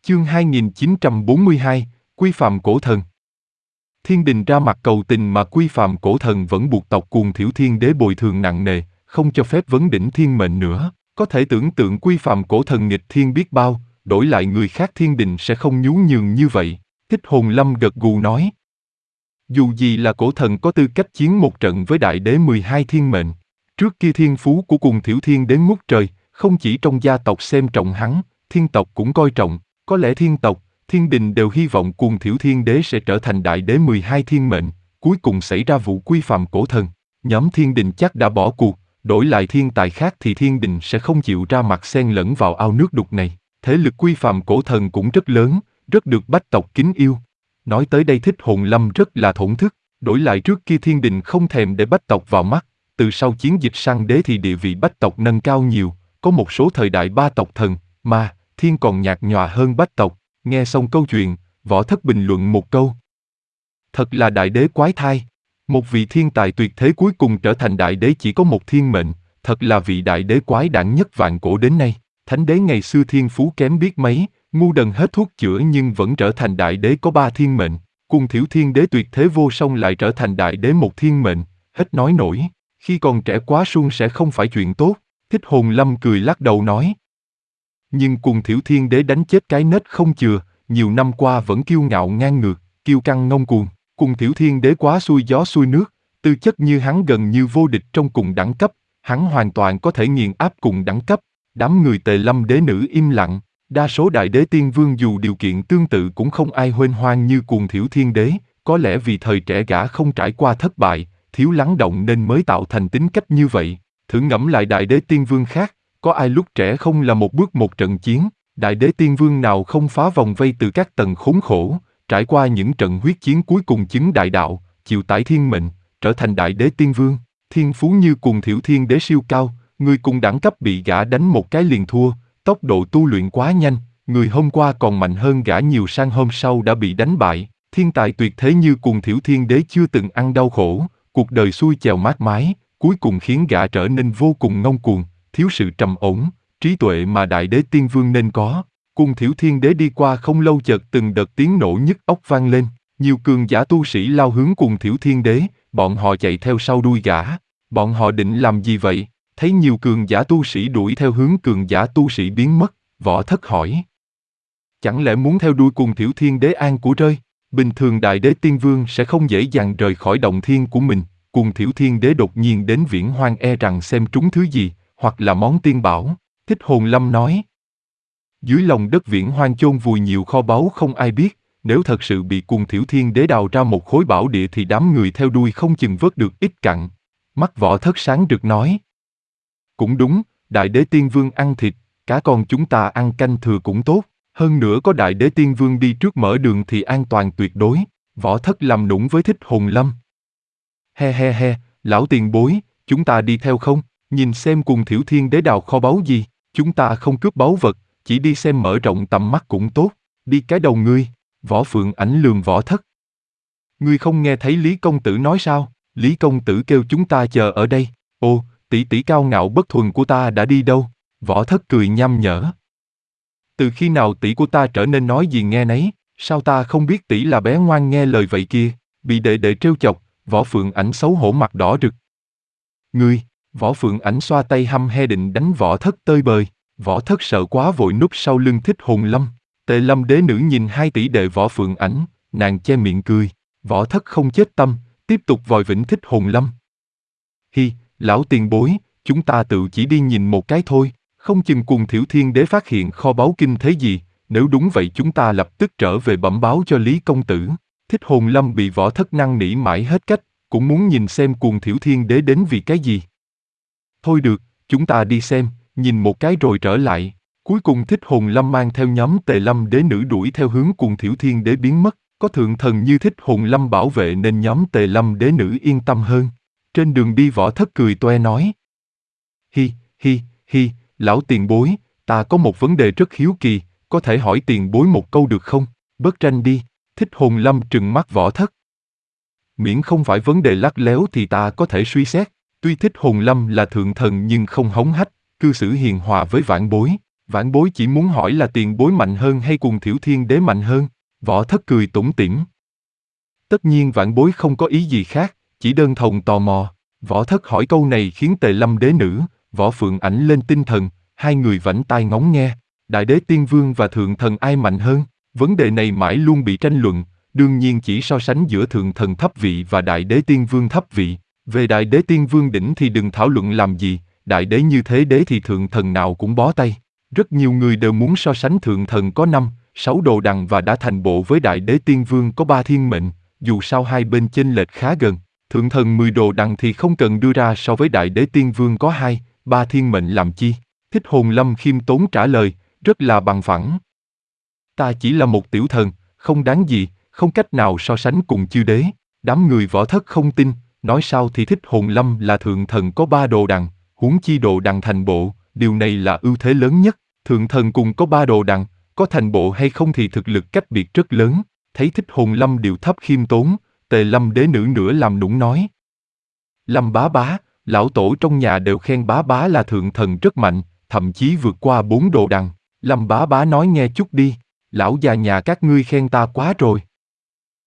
Chương 2942, Quy Phạm Cổ Thần. Thiên đình ra mặt cầu tình mà Quy Phạm Cổ Thần vẫn buộc tộc Cuồng Thiểu Thiên Đế bồi thường nặng nề, không cho phép vấn đỉnh thiên mệnh nữa. Có thể tưởng tượng Quy Phạm Cổ Thần nghịch thiên biết bao, đổi lại người khác thiên đình sẽ không nhún nhường như vậy. Thích Hồn Lâm gật gù nói. Dù gì là cổ thần có tư cách chiến một trận với đại đế 12 thiên mệnh. Trước kia thiên phú của Cuồng Thiểu Thiên Đế ngút trời, không chỉ trong gia tộc xem trọng hắn, thiên tộc cũng coi trọng. Có lẽ thiên tộc, thiên đình đều hy vọng Cuồng Thiểu Thiên Đế sẽ trở thành đại đế 12 thiên mệnh. Cuối cùng xảy ra vụ Quy Phạm Cổ Thần. Nhóm thiên đình chắc đã bỏ cuộc, đổi lại thiên tài khác thì thiên đình sẽ không chịu ra mặt xen lẫn vào ao nước đục này. Thế lực Quy Phạm Cổ Thần cũng rất lớn, rất được bách tộc kính yêu. Nói tới đây Thích Hồn Lâm rất là thổn thức, đổi lại trước kia thiên đình không thèm để bách tộc vào mắt, từ sau chiến dịch săn đế thì địa vị bách tộc nâng cao nhiều, có một số thời đại ba tộc thần, ma, thiên còn nhạt nhòa hơn bách tộc. Nghe xong câu chuyện, Võ Thất bình luận một câu. Thật là đại đế quái thai, một vị thiên tài tuyệt thế cuối cùng trở thành đại đế chỉ có một thiên mệnh, thật là vị đại đế quái đản nhất vạn cổ đến nay. Thánh đế ngày xưa thiên phú kém biết mấy, ngu đần hết thuốc chữa nhưng vẫn trở thành đại đế có 3 thiên mệnh. Cuồng Thiểu Thiên Đế tuyệt thế vô song lại trở thành đại đế một thiên mệnh, hết nói nổi. Khi còn trẻ quá suôn sẻ không phải chuyện tốt. Thích Hồn Lâm cười lắc đầu nói. Nhưng Cuồng Thiểu Thiên Đế đánh chết cái nết không chừa, nhiều năm qua vẫn kiêu ngạo ngang ngược, kiêu căng ngông cuồng. Cuồng Thiểu Thiên Đế quá xuôi gió xuôi nước, tư chất như hắn gần như vô địch trong cùng đẳng cấp, hắn hoàn toàn có thể nghiền áp cùng đẳng cấp. Đám người Tề Lâm đế nữ im lặng, đa số đại đế tiên vương dù điều kiện tương tự cũng không ai huênh hoang như Cuồng Thiểu Thiên Đế, có lẽ vì thời trẻ gã không trải qua thất bại, thiếu lắng động nên mới tạo thành tính cách như vậy. Thử ngẫm lại đại đế tiên vương khác, có ai lúc trẻ không là một bước một trận chiến, đại đế tiên vương nào không phá vòng vây từ các tầng khốn khổ, trải qua những trận huyết chiến cuối cùng chứng đại đạo, chịu tải thiên mệnh, trở thành đại đế tiên vương. Thiên phú như Cuồng Thiểu Thiên Đế siêu cao, người cùng đẳng cấp bị gã đánh một cái liền thua, tốc độ tu luyện quá nhanh, người hôm qua còn mạnh hơn gã nhiều sang hôm sau đã bị đánh bại. Thiên tài tuyệt thế như Cuồng Thiểu Thiên Đế chưa từng ăn đau khổ, cuộc đời xuôi chèo mát mái, cuối cùng khiến gã trở nên vô cùng ngông cuồng, thiếu sự trầm ổn, trí tuệ mà đại đế tiên vương nên có. Cuồng Thiểu Thiên Đế đi qua không lâu chợt từng đợt tiếng nổ nhức óc vang lên, nhiều cường giả tu sĩ lao hướng Cuồng Thiểu Thiên Đế, bọn họ chạy theo sau đuôi gã. Bọn họ định làm gì vậy? Thấy nhiều cường giả tu sĩ đuổi theo hướng cường giả tu sĩ biến mất, Võ Thất hỏi. Chẳng lẽ muốn theo đuôi Cuồng Thiểu Thiên Đế an của rơi? Bình thường đại đế tiên vương sẽ không dễ dàng rời khỏi động thiên của mình, Cuồng Thiểu Thiên Đế đột nhiên đến Viễn Hoang e rằng xem trúng thứ gì, hoặc là món tiên bảo. Thích Hồn Lâm nói. Dưới lòng đất Viễn Hoang chôn vùi nhiều kho báu không ai biết, nếu thật sự bị Cuồng Thiểu Thiên Đế đào ra một khối bảo địa thì đám người theo đuôi không chừng vớt được ít cặn. Mắt Võ Thất sáng rực nói. Cũng đúng, đại đế tiên vương ăn thịt, cá con chúng ta ăn canh thừa cũng tốt, hơn nữa có đại đế tiên vương đi trước mở đường thì an toàn tuyệt đối. Võ Thất làm nũng với Thích Hồn Lâm. He, lão tiền bối, chúng ta đi theo không? Nhìn xem Cuồng Thiểu Thiên Đế đào kho báu gì, chúng ta không cướp báu vật, chỉ đi xem mở rộng tầm mắt cũng tốt. Đi cái đầu ngươi. Võ Phượng Ảnh lườm Võ Thất. Ngươi không nghe thấy Lý công tử nói sao? Lý công tử kêu chúng ta chờ ở đây. Ô, tỷ tỷ cao ngạo bất thuần của ta đã đi đâu? Võ Thất cười nham nhở. Từ khi nào tỷ của ta trở nên nói gì nghe nấy? Sao ta không biết tỷ là bé ngoan nghe lời vậy kia? Bị đệ đệ trêu chọc, Võ Phượng Ảnh xấu hổ mặt đỏ rực. Ngươi! Võ Phượng Ảnh xoa tay hăm he định đánh Võ Thất tơi bời. Võ Thất sợ quá vội núp sau lưng Thích Hồn Lâm. Tề Lâm đế nữ nhìn hai tỷ đệ Võ Phượng Ảnh, nàng che miệng cười. Võ Thất không chết tâm, tiếp tục vòi vĩnh Thích Hồn Lâm. Hi, lão tiền bối, chúng ta tự chỉ đi nhìn một cái thôi, không chừng Cuồng Thiểu Thiên Đế phát hiện kho báu kinh thế gì, nếu đúng vậy chúng ta lập tức trở về bẩm báo cho Lý công tử. Thích Hồn Lâm bị Võ Thất năn nỉ mãi hết cách, cũng muốn nhìn xem Cuồng Thiểu Thiên Đế đến vì cái gì. Thôi được, chúng ta đi xem, nhìn một cái rồi trở lại. Cuối cùng Thích Hồn Lâm mang theo nhóm Tề Lâm đế nữ đuổi theo hướng Cuồng Thiểu Thiên Đế biến mất, có thượng thần như Thích Hồn Lâm bảo vệ nên nhóm Tề Lâm đế nữ yên tâm hơn. Trên đường đi Võ Thất cười toe nói. Hi, lão tiền bối, ta có một vấn đề rất hiếu kỳ, có thể hỏi tiền bối một câu được không? Bớt tranh đi. Thích Hồn Lâm trừng mắt Võ Thất. Miễn không phải vấn đề lắt léo thì ta có thể suy xét. Tuy Thích Hồn Lâm là thượng thần nhưng không hống hách, cư xử hiền hòa với vãn bối. Vãn bối chỉ muốn hỏi là tiền bối mạnh hơn hay cùng Thiểu Thiên Đế mạnh hơn? Võ Thất cười tủm tỉm. Tất nhiên vãn bối không có ý gì khác, chỉ đơn thuần tò mò. Võ Thất hỏi câu này khiến Tề Lâm đế nữ, Võ Phượng Ảnh lên tinh thần, hai người vảnh tai ngóng nghe. Đại đế tiên vương và thượng thần ai mạnh hơn? Vấn đề này mãi luôn bị tranh luận, đương nhiên chỉ so sánh giữa thượng thần thấp vị và đại đế tiên vương thấp vị. Về đại đế tiên vương đỉnh thì đừng thảo luận làm gì, đại đế như thế đế thì thượng thần nào cũng bó tay. Rất nhiều người đều muốn so sánh thượng thần có 5, 6 đồ đằng và đã thành bộ với đại đế tiên vương có 3 thiên mệnh, dù sao hai bên chênh lệch khá gần. Thượng thần 10 đồ đằng thì không cần đưa ra so với đại đế tiên vương có 2, 3 thiên mệnh làm chi. Thích Hồn Lâm khiêm tốn trả lời, rất là bằng phẳng. Ta chỉ là một tiểu thần, không đáng gì, không cách nào so sánh cùng chư đế. Đám người Võ Thất không tin, nói sao thì Thích Hồn Lâm là thượng thần có 3 đồ đằng, huống chi đồ đằng thành bộ, điều này là ưu thế lớn nhất. Thượng thần cùng có 3 đồ đằng, có thành bộ hay không thì thực lực cách biệt rất lớn. Thấy Thích Hồn Lâm điệu thấp khiêm tốn, Tề Lâm đế nữ nữa làm nũng nói. Lâm bá bá, lão tổ trong nhà đều khen bá bá là thượng thần rất mạnh, thậm chí vượt qua 4 đồ đằng. Lâm bá bá nói nghe chút đi, lão già nhà các ngươi khen ta quá rồi.